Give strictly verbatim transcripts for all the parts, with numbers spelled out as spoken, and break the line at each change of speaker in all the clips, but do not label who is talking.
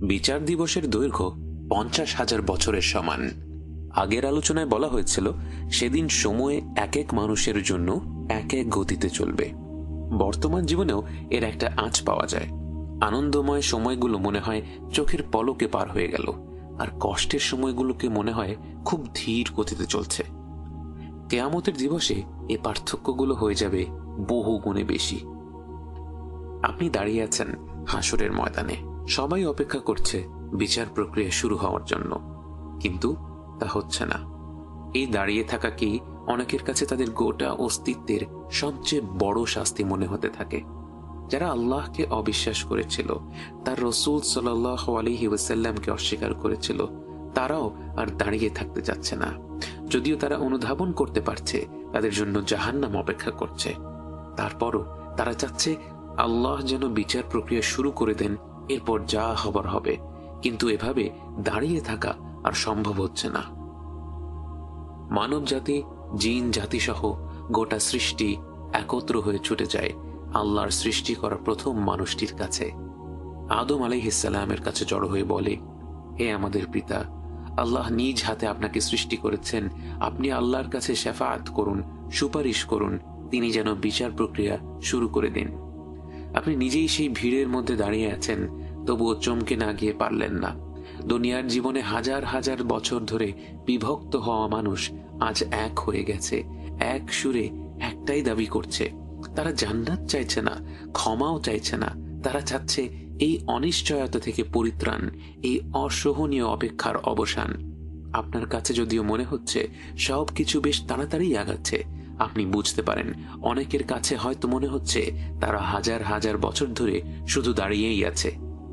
বিচার দিবসের দৈর্ঘ্য পঞ্চাশ হাজার বছরের সমান। আগের আলোচনায় বলা হয়েছিল সেদিন সময় এক এক মানুষের জন্য এক এক গতিতে চলবে। বর্তমান জীবনেও এর একটা আঁচ পাওয়া যায়। আনন্দময় সময়গুলো মনে হয় চোখের পলকে পার হয়ে গেল, আর কষ্টের সময়গুলোকে মনে হয় খুব ধীর গতিতে চলছে। কেয়ামতের দিবসে এ পার্থক্যগুলো হয়ে যাবে বহু গুণে বেশি। আপনি দাঁড়িয়ে আছেন হাসরের ময়দানে, সবাই অপেক্ষা করছে বিচার প্রক্রিয়া শুরু হওয়ার জন্য, কিন্তু তা হচ্ছে না। এই দাঁড়িয়ে থাকা কি অনেকের কাছে তাদের গোটা অস্তিত্বের সবচেয়ে বড় শাস্তি মনে হতে থাকে। যারা আল্লাহকে অবিশ্বাস করেছিল, তার রসুল সাল্লাল্লাহু আলাইহি ওয়াসাল্লামকে অস্বীকার করেছিল, তারাও আর দাঁড়িয়ে থাকতে যাচ্ছে না। যদিও তারা অনুধাবন করতে পারছে তাদের জন্য জাহান্নাম অপেক্ষা করছে, তারপরও তারা চাচ্ছে আল্লাহ যেন বিচার প্রক্রিয়া শুরু করে দেন, এরপর যা হবার হবে। কিন্তু এভাবে দাঁড়িয়ে থাকা আর সম্ভব হচ্ছে না। মানব জাতি, জিন জাতি সহ গোটা সৃষ্টি একত্র হয়ে ছুটে যায় আল্লাহর সৃষ্টি করা প্রথম মানুষটির কাছে। আদম আলাইহিস সালামের কাছে জড়ো হয়ে বলে, হে আমাদের পিতা, আল্লাহ নিজ হাতে আপনাকে সৃষ্টি করেছেন, আপনি আল্লাহর কাছে শাফাআত করুন, সুপারিশ করুন, তিনি যেন বিচার প্রক্রিয়া শুরু করে দিন। আপনি নিজেই সেই ভিড়ের মধ্যে দাঁড়িয়ে আছেন, তবুও চমকে না গিয়ে পারলেন না। দুনিয়ার জীবনে হাজার হাজার বছর ধরে বিভক্ত হওয়া মানুষ আজ এক হয়ে গেছে, এক সুরে একটাই দাবি করছে। তারা জান্নাত চাইছে না, ক্ষমাও চাইছে না, তারা চাচ্ছে এই অনিশ্চয়তা থেকে পরিত্রাণ, এই অসহনীয় অপেক্ষার অবসান। আপনার কাছে যদিও মনে হচ্ছে সবকিছু বেশ তাড়াতাড়ি আগাচ্ছে, আপনি বুঝতে পারেন অনেকের কাছে হয়তো মনে হচ্ছে তারা হাজার হাজার বছর ধরে শুধু দাঁড়িয়েই আছে।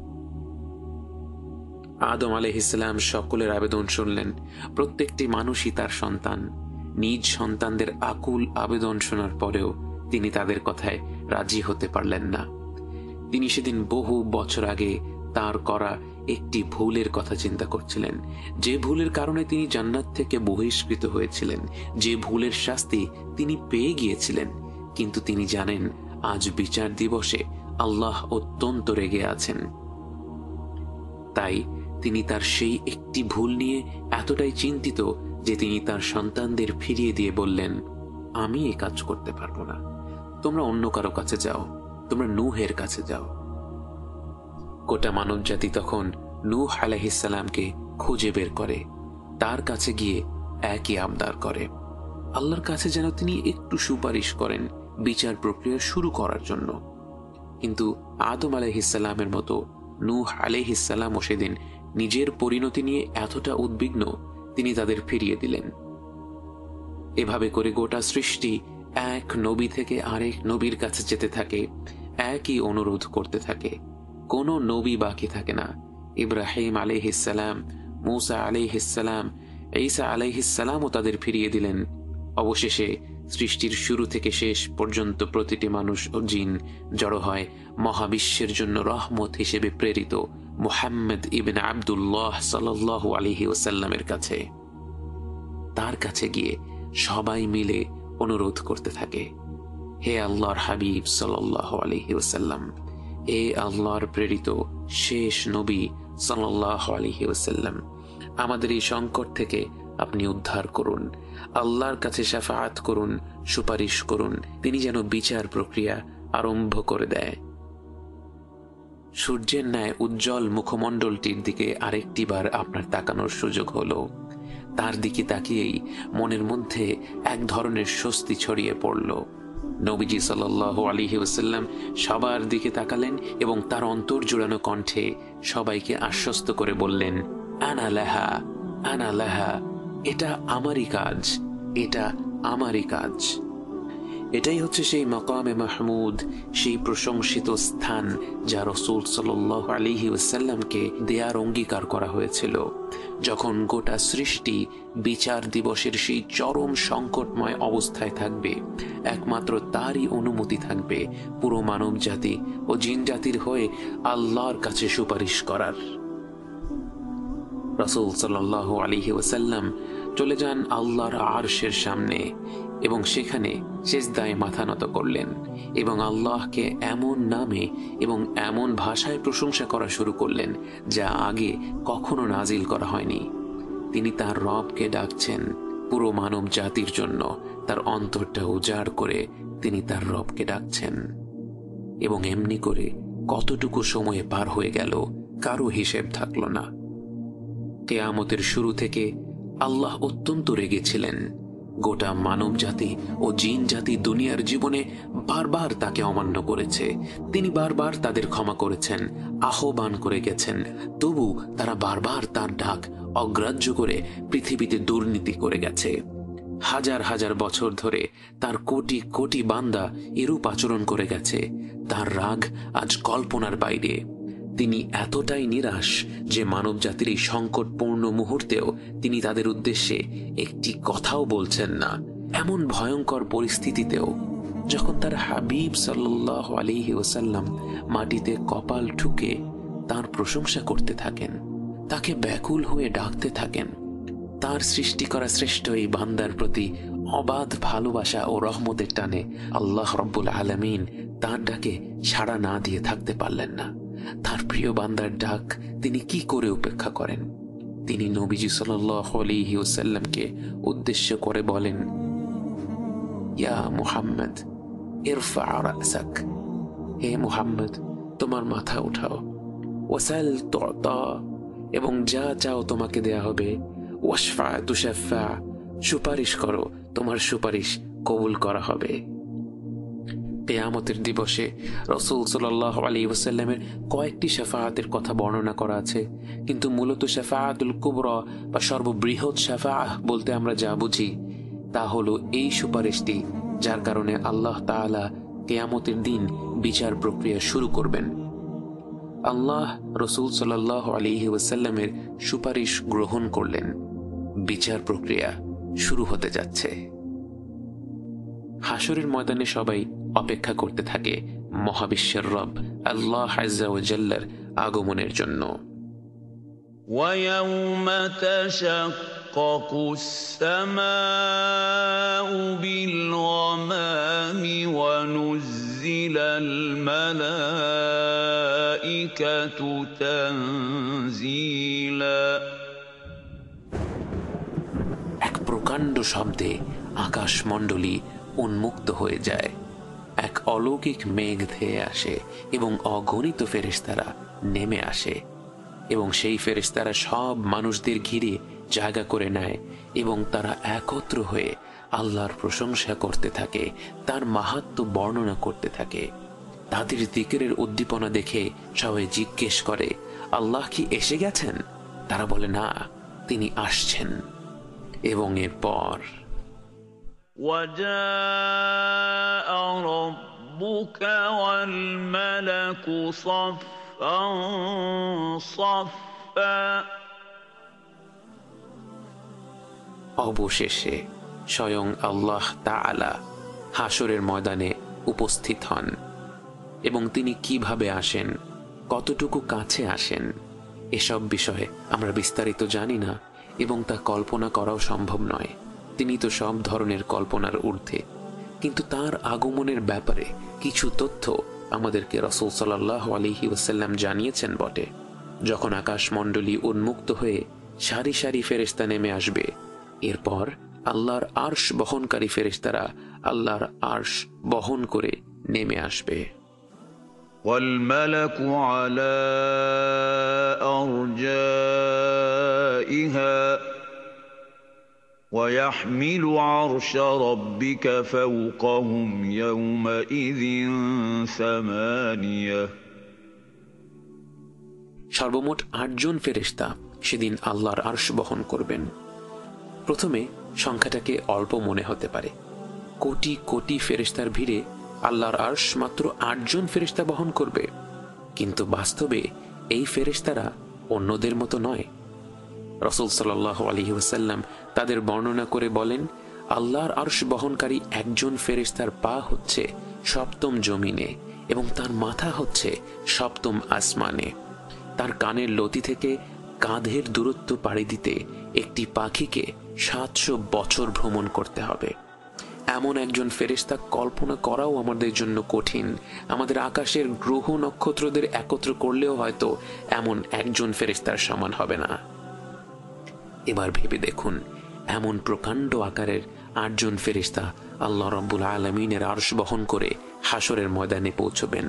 আদম আলাইহিস সালাম সকলের আবেদন শুনলেন। প্রত্যেকটি মানুষই তার সন্তান। নিজ সন্তানদের আকুল আবেদন শোনার পরেও তিনি তাদের কথায় রাজি হতে পারলেন না। তিনি সেদিন বহু বছর আগে তার করা একটি ভুলের কথা চিন্তা করছিলেন, যে ভুলের কারণে তিনি জান্নাত থেকে বহিষ্কৃত হয়েছিলেন, যে ভুলের শাস্তি তিনি পেয়ে গিয়েছিলেন। কিন্তু তিনি জানেন আজ বিচার দিবসে আল্লাহ অত্যন্ত রেগে আছেন। তাই তিনি তার সেই একটি ভুল নিয়ে এতটাই চিন্তিত যে তিনি তার সন্তানদের ফিরিয়ে দিয়ে বললেন, আমি এ কাজ করতে পারবো না, তোমরা অন্য কারো কাছে যাও, তোমরা নূহের কাছে যাও। গোটা মানব জাতি তখন নূহ আলাইহিস সালামকে খুঁজে বের করে, তার কাছে গিয়ে একই আবদার করে, আল্লাহর কাছে যেন তিনি একটু সুপারিশ করেন বিচার প্রক্রিয়া শুরু করার জন্য। কিন্তু আদম আলাইহিস সালামের মতো নূহ আলাইহিস সালামও সেদিন নিজের পরিণতি নিয়ে এতটা উদ্বিগ্ন, তিনি তাদের ফিরিয়ে দিলেন। এভাবে করে গোটা সৃষ্টি এক নবী থেকে আরেক নবীর কাছে যেতে থাকে, একই অনুরোধ করতে থাকে। কোনো নবী বাকি থাকে না। ইব্রাহিম আলাইহিস সালাম, মূসা আলাইহিস সালাম, ঈসা আলাইহিস সালামও তাদের ফিরিয়ে দিলেন। অবশেষে সৃষ্টির শুরু থেকে শেষ পর্যন্ত প্রতিটি মানুষ ও জিন জড়ো হয় মহাবিশ্বের জন্য রহমত হিসেবে প্রেরিত মুহাম্মদ ইবনে আব্দুল্লাহ সাল্লাল্লাহু আলাইহি ওয়াসাল্লামের কাছে। তার কাছে গিয়ে সবাই মিলে অনুরোধ করতে থাকে, হে আল্লাহর হাবিব সাল্লাল্লাহু আলাইহি ওয়াসাল্লাম, এ আল্লাহর প্রেরিত শেষ নবী সাল্লাল্লাহু আলাইহি ওয়াসাল্লাম, আমাদের এই সংকট থেকে আপনি উদ্ধার করুন, আল্লাহর কাছে শাফাআত করুন, সুপারিশ করুন, তিনি যেন বিচার প্রক্রিয়া আরম্ভ করে দেয়। সূর্যের ন্যায় উজ্জ্বল মুখমণ্ডলটির দিকে আরেকটি বার আপনার তাকানোর সুযোগ হলো। তার দিকে তাকিয়েই মনের মধ্যে এক ধরনের স্বস্তি ছড়িয়ে পড়ল। নবীজি সাল্লাল্লাহু আলাইহি ওয়াসাল্লাম সবার দিকে তাকালেন এবং তার অন্তর জোড়ানো কণ্ঠে সবাইকে আশ্বস্ত করে বললেন, আনা লাহা, আনা লাহা, এটা আমারই কাজ, এটা আমারই কাজ। এটাই হচ্ছে সেই মাকামে মাহমুদ, সেই প্রশংসিত স্থান যা রাসূল সাল্লাল্লাহু আলাইহি ওয়াসাল্লামকে দেয়ার অঙ্গীকার করা হয়েছিল। যখন গোটা সৃষ্টি বিচার দিবসের সেই চরম সংকটময় অবস্থায় থাকবে, একমাত্র তারই অনুমতি থাকবে পুরো মানব জাতি ও জিন জাতির হয়ে আল্লাহর কাছে সুপারিশ করার। রাসূল সাল্লাল্লাহু আলাইহি ওয়াসাল্লাম চলে যান আল্লাহর আরশের সামনে এবং সেখানে সিজদায় মাথা নত করলেন এবং আল্লাহকে এমন নামে এবং এমন ভাষায় প্রশংসা করা শুরু করলেন যা আগে কখনো নাজিল করা হয়নি। তিনি তার রবকে ডাকছেন পুরো মানব জাতির জন্য। তার অন্তরটা উজাড় করে তিনি তার রবকে ডাকছেন এবং এমনি করে কতটুকু সময়ে পার হয়ে গেল কারো হিসেব থাকল না। কিয়ামতের শুরু থেকে আল্লাহ অত্যন্ত রেগেছিলেন। গোটা মানব জাতি ও জিন জাতি দুনিয়ার জীবনে বারবার তাকে অমান্য করেছে। তিনি বারবার তাদের ক্ষমা করেছেন, আহ্বান করে গেছেন, তবু তারা বারবার তার ডাক অগ্রাহ্য করে পৃথিবীতে দুর্নীতি করে গেছে। হাজার হাজার বছর ধরে তার কোটি কোটি বান্দা এরূপ আচরণ করে গেছে। তার রাগ আজ কল্পনার বাইরে। তিনি এতটাই নিরাশ যে মানব জাতির এই সংকটপূর্ণ মুহূর্তেও তিনি তাদের উদ্দেশ্যে একটি কথাও বলছেন না। এমন ভয়ঙ্কর পরিস্থিতিতেও যখন তার হাবিব সাল্লাল্লাহু আলাইহি ওয়াসাল্লাম মাটিতে কপাল ঠুকে তার প্রশংসা করতে থাকেন, তাকে ব্যাকুল হয়ে ডাকতে থাকেন, তার সৃষ্টি করা শ্রেষ্ঠ এই বান্দার প্রতি অবাধ ভালোবাসা ও রহমতের টানে আল্লাহ রাব্বুল আলামিন তার ডাকে সাড়া না দিয়ে থাকতে পারলেন না। তার প্রিয় বান্দার ডাক তিনি কি করে উপেক্ষা করেন? তিনি নবীজি সাল্লাল্লাহু আলাইহি ওয়াসাল্লামকে উদ্দেশ্য করে বলেন, ইয়া মুহাম্মদ ইরফা রাসাক, হে মুহাম্মদ তোমার মাথা উঠাও, ওয়াসাল তুতা, এবং যা চাও তোমাকে দেয়া হবে, ওয়াশফা তুশাফা, সুপারিশ করো তোমার সুপারিশ কবুল করা হবে। কিয়ামতের দিবসে রাসূল সাল্লাল্লাহু আলাইহি ওয়াসাল্লামের কয়েকটি শাফাআতের কথা বর্ণনা করা আছে, কিন্তু মূলত শাফাআতুল কুবরা বা সর্ববৃহৎ শাফাআহ বলতে আমরা যা বুঝি তা হলো এই সুপারিশটি যার কারণে আল্লাহ তাআলা কিয়ামতের দিন বিচার প্রক্রিয়া শুরু করবেন। আল্লাহ রাসূল সাল্লাল্লাহু আলাইহি ওয়াসাল্লামের সুপারিশ গ্রহণ করলেন। বিচার প্রক্রিয়া শুরু হতে যাচ্ছে। হাসরের ময়দানে সবাই অপেক্ষা করতে থাকে মহাবিশ্বের রব আল্লাহ আযজা ওয়া জাল্লার আগমনের জন্য।
وَيَوْمَ تَشَقَّقُ السَّمَاءُ بِالْغَمَامِ وَنُزِّلَ الْمَلَائِكَةُ تَنزِيلًا।
এক প্রকাণ্ড শব্দে আকাশমণ্ডলী উন্মুক্ত হয়ে যায়। এক অলৌকিক মেঘ ধেয়ে আসে এবং অগণিত ফেরেশতারা নেমে আসে এবং সেই ফেরেশতারা সব মানুষদের ঘিরে জায়গা করে নেয় এবং তারা একত্র হয়ে আল্লাহর প্রশংসা করতে থাকে, তার মাহাত্ম্য বর্ণনা করতে থাকে। তাদের জিকিরের উদ্দীপনা দেখে সবাই জিজ্ঞেস করে, আল্লাহ কি এসে গেছেন? তারা বলে, না, তিনি আসছেন। এবং এরপর
وَجَاءَ رَبُّكَ وَالْمَلَكُ صَفًّا صَفًّا।
অবশেষে স্বয়ং আল্লাহ তাআলা হাসরের ময়দানে উপস্থিত হন এবং তিনি কিভাবে আসেন, কতটুকু কাছে আসেন, এসব বিষয়ে আমরা বিস্তারিত জানি না এবং তা কল্পনা করাও সম্ভব নয়। তিনি তো সব ধরনের কল্পনার ঊর্ধ্বে। কিন্তু তার আগমনের ব্যাপারে কিছু তথ্য আমাদেরকে রাসূল সাল্লাল্লাহু আলাইহি ওয়াসাল্লাম জানিয়েছেন বটে। যখন আকাশমণ্ডলী উন্মুক্ত হয়ে সারি সারি ফেরেশতা নেমে আসবে, এরপর আল্লাহর আরশ বহনকারী ফেরেশতারা আল্লাহর আরশ বহন করে নেমে আসবে।
وَالْمَلَكُ عَلَى أَرْجَائِهَا وَيَحْمِلُ عَرْشَ رَبِّكَ فَوْقَهُمْ يَوْمَئِذٍ ثَمَانِيَةٌ।
সর্বমোট আটজন ফেরেশতা সেদিন আল্লাহর আরশ বহন করবেন। প্রথমে সংখ্যাটাকে অল্প মনে হতে পারে। কোটি কোটি ফেরেশতার ভিড়ে আল্লাহর আরশ মাত্র আটজন ফেরেশতা বহন করবে, কিন্তু বাস্তবে এই ফেরেশতারা অন্যদের মতো নয়। রাসূল সাল্লাল্লাহু আলাইহি ওয়াসাল্লাম তাদের বর্ণনা করে বলেন, আল্লাহর আরশ বহনকারী একজন ফেরেশতার পা হচ্ছে সপ্তম জমিনে এবং তার মাথা হচ্ছে সপ্তম আসমানে। তার কানের লতি থেকে কাঁধের দূরত্ব পাড়ি দিতে একটি পাখিকে সাতশো বছর ভ্রমণ করতে হবে। এমন একজন ফেরেশতা কল্পনা করাও আমাদের জন্য কঠিন। আমাদের আকাশের গ্রহ নক্ষত্রদের একত্র করলেও হয়তো এমন একজন ফেরেশতার সমান হবে না। এবার ভেবে দেখুন, এমন প্রকাণ্ড আকারের আটজন ফেরেশতা আল্লাহ রাব্বুল আলামিনের আরশ বহন করে হাসরের ময়দানে পৌঁছবেন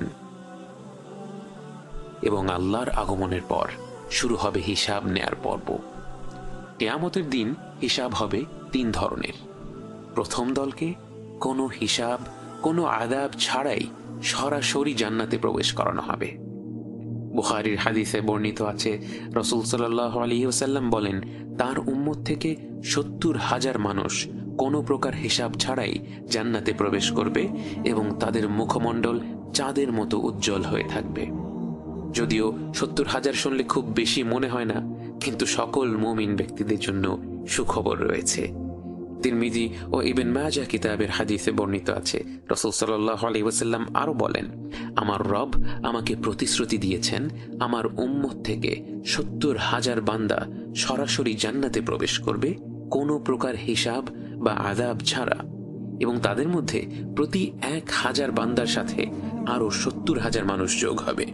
এবং আল্লাহর আগমনের পর শুরু হবে হিসাব নেয়ার পর্ব। কিয়ামতের দিন হিসাব হবে তিন ধরনের। প্রথম দলকে কোনো হিসাব, কোনো আযাব ছাড়াই সরাসরি জান্নাতে প্রবেশ করানো হবে। বুখারীর হাদিসে বর্ণিত আছে, রাসূল সাল্লাল্লাহু আলাইহি ওয়াসাল্লাম বলেন, তার উম্মত থেকে সত্তর হাজার মানুষ কোনো প্রকার হিসাব ছাড়াই জান্নাতে প্রবেশ করবে এবং তাদের মুখমণ্ডল চাঁদের মতো উজ্জ্বল হয়ে থাকবে। যদিও সত্তর হাজার শুনলে খুব বেশি মনে হয় না, কিন্তু সকল মুমিন ব্যক্তিদের জন্য সুখবর রয়েছে। তিরমিজি ও ইবনে মাজাহ কিতাবের হাদিসে বর্ণিত আছে, রাসূল সাল্লাল্লাহু আলাইহি ওয়াসাল্লাম আরো বলেন, আমার রব আমাকে প্রতিশ্রুতি দিয়েছেন, আমার উম্মত থেকে সত্তর হাজার বান্দা সরাসরি জান্নাতে প্রবেশ করবে কোনো প্রকার হিসাব বা আযাব ছাড়া, এবং তাদের মধ্যে প্রতি এক হাজার বান্দার সাথে আরো সত্তর হাজার মানুষ যোগ হবে।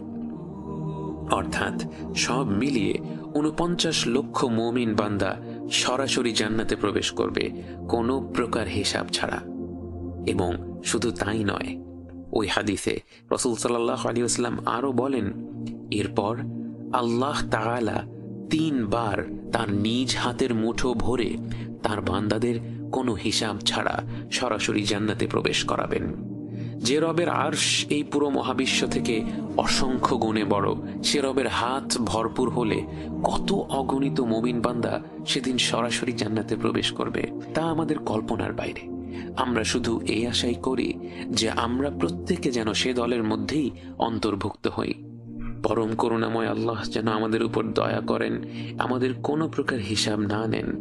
অর্থাৎ সব মিলিয়ে উনপঞ্চাশ লক্ষ মুমিন বান্দা সরাসরি জান্নাতে প্রবেশ করবে কোনো প্রকার হিসাব ছাড়া। এবং শুধু তাই নয়, ওই হাদিসে রাসূল সাল্লাল্লাহু আলাইহি ওয়াসাল্লাম আরো বলেন, এরপর আল্লাহ তাআলা তিনবার তার নিজ হাতের মুঠো ভরে তার বান্দাদের কোনো হিসাব ছাড়া সরাসরি জান্নাতে প্রবেশ করাবেন। যে রবের আরশ এই পুরো মহাবিশ্ব থেকে অসংখ্য গুণে বড়, সে রবের হাত ভরপুর হলে কত অগণিত মুমিন বান্দা সেদিন সরাসরি জান্নাতে প্রবেশ করবে তা আমাদের কল্পনার বাইরে। আমরা শুধু এই আশাই করি যে আমরা প্রত্যেকে যেন সে দলের মধ্যেই অন্তর্ভুক্ত হই। পরম করুণাময় আল্লাহ যেন আমাদের উপর দয়া করেন, আমাদের কোনো প্রকার হিসাব না নেন।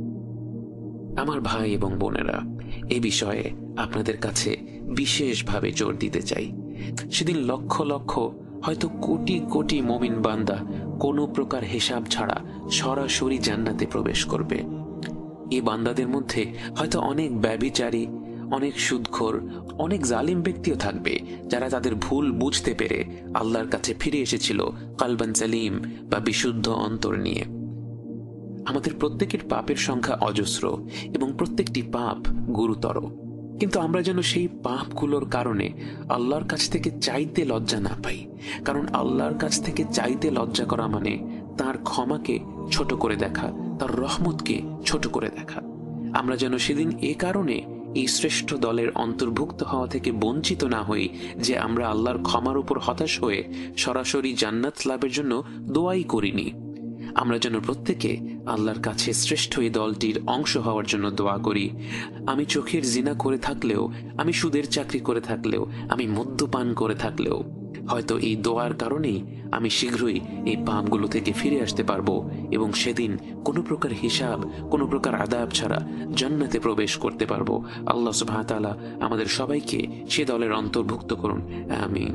আমার ভাই এবং বোনেরা, এ বিষয়ে আপনাদের কাছে বিশেষভাবে জোর দিতে চাই। সেদিন লক্ষ লক্ষ, হয়তো কোটি কোটি মুমিন বান্দা কোনো প্রকার হিসাব ছাড়া সরাসরি জান্নাতে প্রবেশ করবে। এই বান্দাদের মধ্যে হয়তো অনেক ব্যভিচারী, অনেক সুদখোর, অনেক জালিম ব্যক্তিও থাকবে, যারা তাদের ভুল বুঝতে পেরে আল্লাহর কাছে ফিরে এসেছিল কালবান সালিম বা বিশুদ্ধ অন্তর নিয়ে। আমাদের প্রত্যেকের পাপের সংখ্যা অজস্র এবং প্রত্যেকটি পাপ গুরুতর, কিন্তু আমরা যেন সেই পাপগুলোর কারণে আল্লাহর কাছ থেকে চাইতে লজ্জা না পাই। কারণ আল্লাহর কাছ থেকে চাইতে লজ্জা করা মানে তার ক্ষমাকে ছোট করে দেখা, তার রহমতকে ছোট করে দেখা। আমরা যেন সেদিন এ কারণে এই শ্রেষ্ঠ দলের অন্তর্ভুক্ত হওয়া থেকে বঞ্চিত না হই যে আমরা আল্লাহর ক্ষমার উপর হতাশ হয়ে সরাসরি জান্নাত লাভের জন্য দোয়াই করিনি। আমরা যেন প্রত্যেকে আল্লাহর কাছে শ্রেষ্ঠ এই দলটির অংশ হওয়ার জন্য দোয়া করি। আমি চোখের জিনা করে থাকলেও, আমি সুদের চাকরি করে থাকলেও, আমি মদ্যপান করে থাকলেও, হয়তো এই দোয়ার কারণেই আমি শীঘ্রই এই পাপগুলো থেকে ফিরে আসতে পারবো এবং সেদিন কোনো প্রকার হিসাব, কোনো প্রকার আযাব ছাড়া জান্নাতে প্রবেশ করতে পারবো। আল্লাহ সুবহানাহু ওয়া তাআলা আমাদের সবাইকে সে দলের অন্তর্ভুক্ত করুন, আমিন।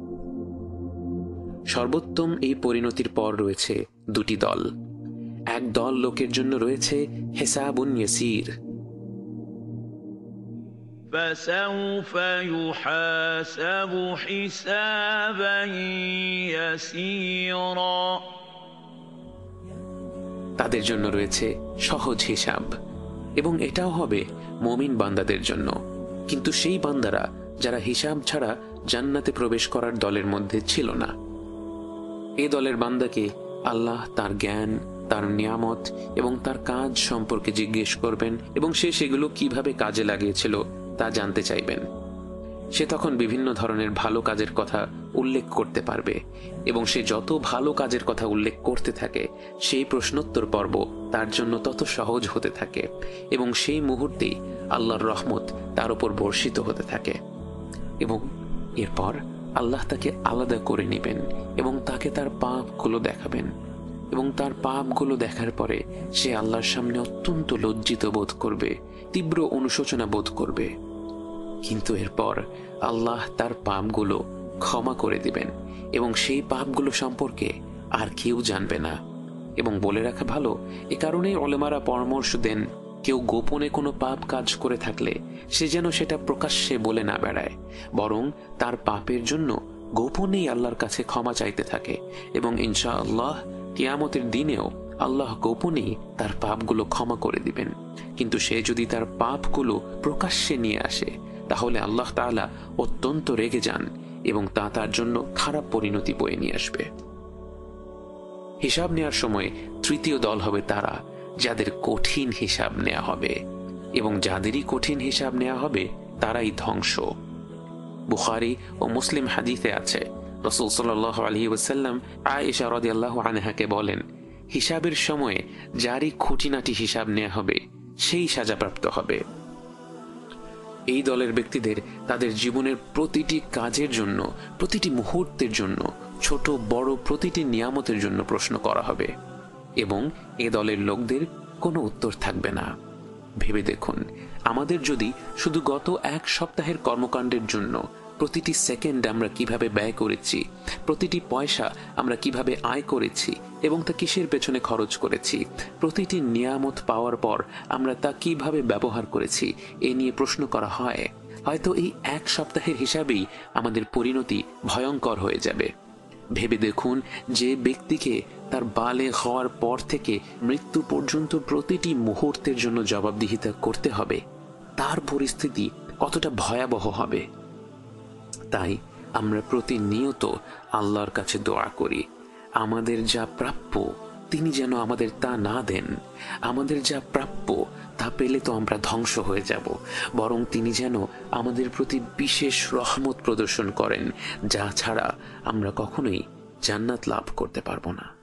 সর্বোত্তম এই পরিণতির পর রয়েছে দুটি দল। এক দল লোকের জন্য রয়েছে হিসাবুন ইয়াসীর,
فسوف يحاسب حسابا يسيرا,
তাদের জন্য রয়েছে সহজ হিসাব, এবং এটাও হবে মুমিন বান্দাদের জন্য। কিন্তু সেই বান্দারা যারা হিসাব ছাড়া জান্নাতে প্রবেশ করার দলের মধ্যে ছিল না, এ দলের বান্দাকে আল্লাহ তার জ্ঞান, তার নিয়ামত এবং তার কাজ সম্পর্কে জিজ্ঞেস করবেন এবং সে সেগুলো কিভাবে কাজে লাগিয়েছিল তা জানতে চাইবেন। সে তখন বিভিন্ন ধরনের ভালো কাজের কথা উল্লেখ করতে পারবে এবং সে যত ভালো কাজের কথা উল্লেখ করতে থাকে সেই প্রশ্নোত্তর পর্ব তার জন্য তত সহজ হতে থাকে এবং সেই মুহূর্তেই আল্লাহর রহমত তার উপর বর্ষিত হতে থাকে। এবং এরপর আল্লাহ তাকে আলাদা করে নেবেন এবং তাকে তার পাপগুলো দেখাবেন, এবং তার পাপগুলো দেখার পরে সে আল্লাহর সামনে অত্যন্ত লজ্জিত বোধ করবে, তীব্র অনুশোচনা বোধ করবে। কিন্তু এরপর আল্লাহ তার পাপগুলো ক্ষমা করে দিবেন এবং সেই পাপগুলো সম্পর্কে আর কেউ জানবে না। এবং বলে রাখা ভালো, এ কারণেই উলেমারা পরামর্শ দেন, কেউ গোপনে কোনো পাপ কাজ করে থাকলে সে যেন সেটা প্রকাশ্যে বলে না বেড়ায়, বরং তার পাপের জন্য গোপনেই আল্লাহর কাছে ক্ষমা চাইতে থাকে, এবং ইনশাআল্লাহ কিয়ামতের দিনেও আল্লাহ গোপনেই তার পাপগুলো ক্ষমা করে দিবেন। কিন্তু সে যদি তার পাপগুলো প্রকাশ্যে নিয়ে আসে, তাহলে আল্লাহ তাআলা অত্যন্ত রেগে যান এবং তা তার জন্য খারাপ পরিণতি বয়ে নিয়ে আসবে। হিসাব নেওয়ার সময় তৃতীয় দল হবে তারা যাদের কঠিন হিসাব নেওয়া হবে, এবং যাদেরই কঠিন হিসাব নেওয়া হবে তারাই ধ্বংস। বুখারী ও মুসলিম হাদিসে আছে, রাসূল সাল্লাল্লাহু আলাইহি ওয়াসাল্লাম আয়েশা রাদিয়াল্লাহু আনহাকে বলেন, হিসাবের সময়ে যারই খুঁটিনাটি হিসাব নেওয়া হবে সেই সাজাপ্রাপ্ত হবে। এই দলের ব্যক্তিদের তাদের জীবনের প্রতিটি কাজের জন্য, প্রতিটি মুহূর্তের জন্য, ছোট বড় প্রতিটি নিয়ামতের জন্য প্রশ্ন করা হবে, এবং এ দলের লোকদের কোনো উত্তর থাকবে না। ভেবে দেখুন, আমাদের যদি শুধু গত এক সপ্তাহের কর্মকাণ্ডের জন্য প্রতিটি সেকেন্ড আমরা কিভাবে ব্যয় করেছি, প্রতিটি পয়সা আমরা কিভাবে আয় করেছি এবং তা কিসের পেছনে খরচ করেছি, প্রতিটি নিয়ামত পাওয়ার পর আমরা তা কিভাবে ব্যবহার করেছি, এ নিয়ে প্রশ্ন করা হয়, হয়তো এই এক সপ্তাহের হিসাবেই আমাদের পরিণতি ভয়ঙ্কর হয়ে যাবে। ভেবে দেখুন, যে ব্যক্তিকে তার বালেগ হওয়ার পর থেকে মৃত্যু পর্যন্ত প্রতিটি মুহূর্তের জন্য জবাবদিহিতা করতে হবে, তার পরিস্থিতি কতটা ভয়াবহ হবে। তাই আমরা প্রতিনিয়ত আল্লাহর কাছে দোয়া করি, আমাদের যা প্রাপ্য তিনি যেন আমাদের তা না দেন। আমাদের যা প্রাপ্য তা পেলে তো আমরা ধ্বংস হয়ে যাব, বরং তিনি যেন আমাদের প্রতি বিশেষ রহমত প্রদর্শন করেন, যা ছাড়া আমরা কখনোই জান্নাত লাভ করতে পারবো না।